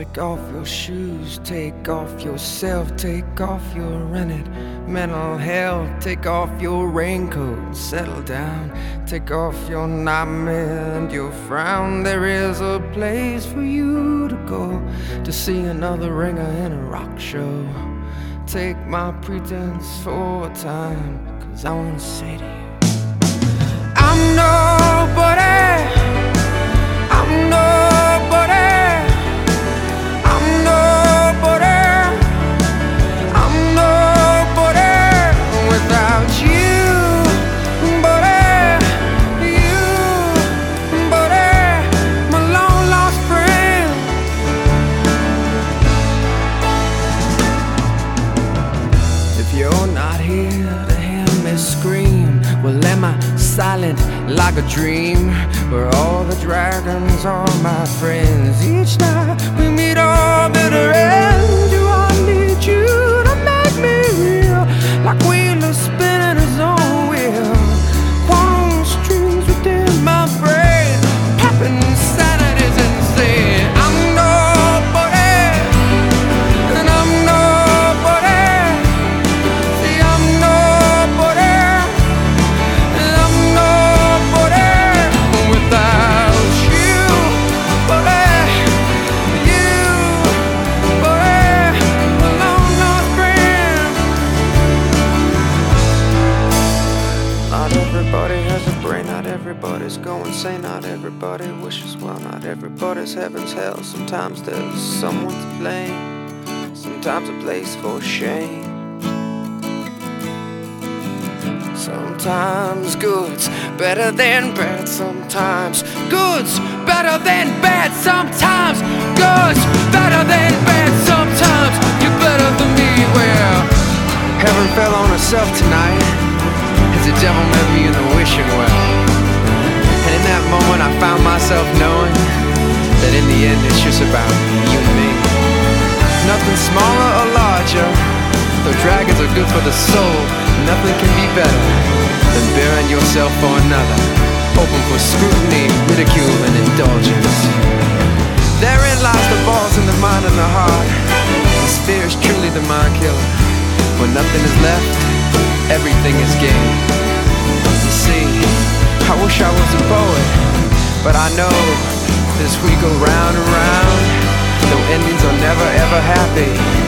Take off your shoes, take off yourself, take off your rented mental health. Take off your raincoat and settle down. Take off your nightmare and your frown. There is a place for you to go to see another ringer in a rock show. Take my pretense for a time, 'cause I wanna say to you, I'm nobody, I'm nobody, I'm nobody, I'm nobody without you, buddy, you, buddy, my long lost friend. If you're not here to hear me scream, well, am I silent like a dream, where all the dragons are my friends? Each night we meet our bitter end. Do I need you to make me real, like wheels spinning his own wheel? Quantum strings within my brain, popping sanity's insane. I'm nobody, and I'm nobody. See, I'm nobody, and I'm nobody without you, buddy, you, buddy, my long lost friend. Not everybody has a brain, not everybody's going sane, not everybody wishes well, not everybody's heaven's hell. Sometimes there's someone to blame, sometimes a place for shame. Sometimes good's better than bad, sometimes good's better than bad, sometimes good's better than bad, sometimes you're better than me. Well, heaven fell on herself tonight as the devil met me in the wishing well. And in that moment I found myself knowing that in the end it's just about you and me. Nothing smaller or larger, though dragons are good for the soul. Nothing can be better than bearing yourself for another, hoping for scrutiny, ridicule, and indulgence. Therein lies the balls in the mind and the heart. This fear is truly the mind killer. When nothing is left, everything is gained. You see, I wish I was a poet, but I know as we go round and round, though endings are never ever happy,